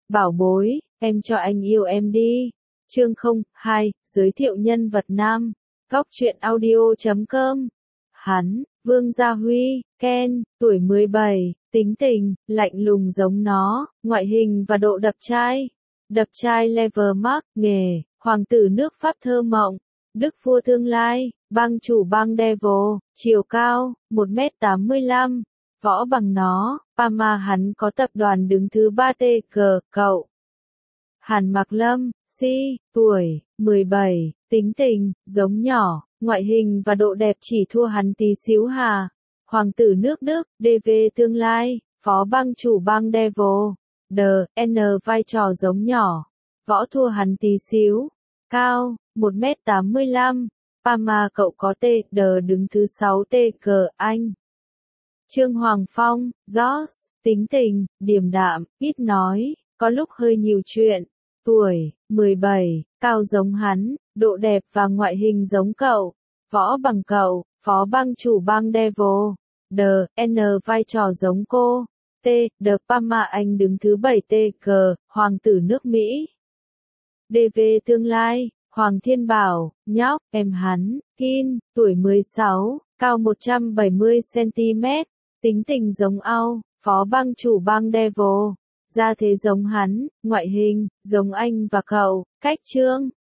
Bảo bối, em cho anh yêu em đi. Chương 02, giới thiệu nhân vật nam. Góc truyện audio.com. Hắn, Vương Gia Huy, Ken, tuổi 17, tính tình, lạnh lùng giống nó, ngoại hình và độ đập trai. Đập trai level mark, nghề, hoàng tử nước Pháp thơ mộng, đức vua tương lai, bang chủ bang Devil, chiều cao, 1m85, võ bằng nó, Pama hắn có tập đoàn đứng thứ 3 TG, cậu. Hàn Mạc Lâm, tuổi, 17, tính tình, giống nhỏ, ngoại hình và độ đẹp chỉ thua hắn tí xíu hà. Hoàng tử nước Đức, DV tương lai, phó bang chủ bang Devil, DN vai trò giống nhỏ, võ thua hắn tí xíu, cao, 1m85, Pama cậu có TD đứng thứ 6 TG Anh. Trương Hoàng Phong, George, tính tình, điềm đạm, ít nói, có lúc hơi nhiều chuyện, tuổi, 17, cao giống hắn, độ đẹp và ngoại hình giống cậu, võ bằng cậu, phó bang chủ bang Devil, DN vai trò giống cô, D Pama anh đứng thứ 7 TG, hoàng tử nước Mỹ. DV tương lai, Hoàng Thiên Bảo, nhóc, em hắn, Kin, tuổi 16, cao 170cm, tính tình giống Ao, phó bang chủ bang Devil, gia thế giống hắn, ngoại hình, giống anh và cậu, cách trương,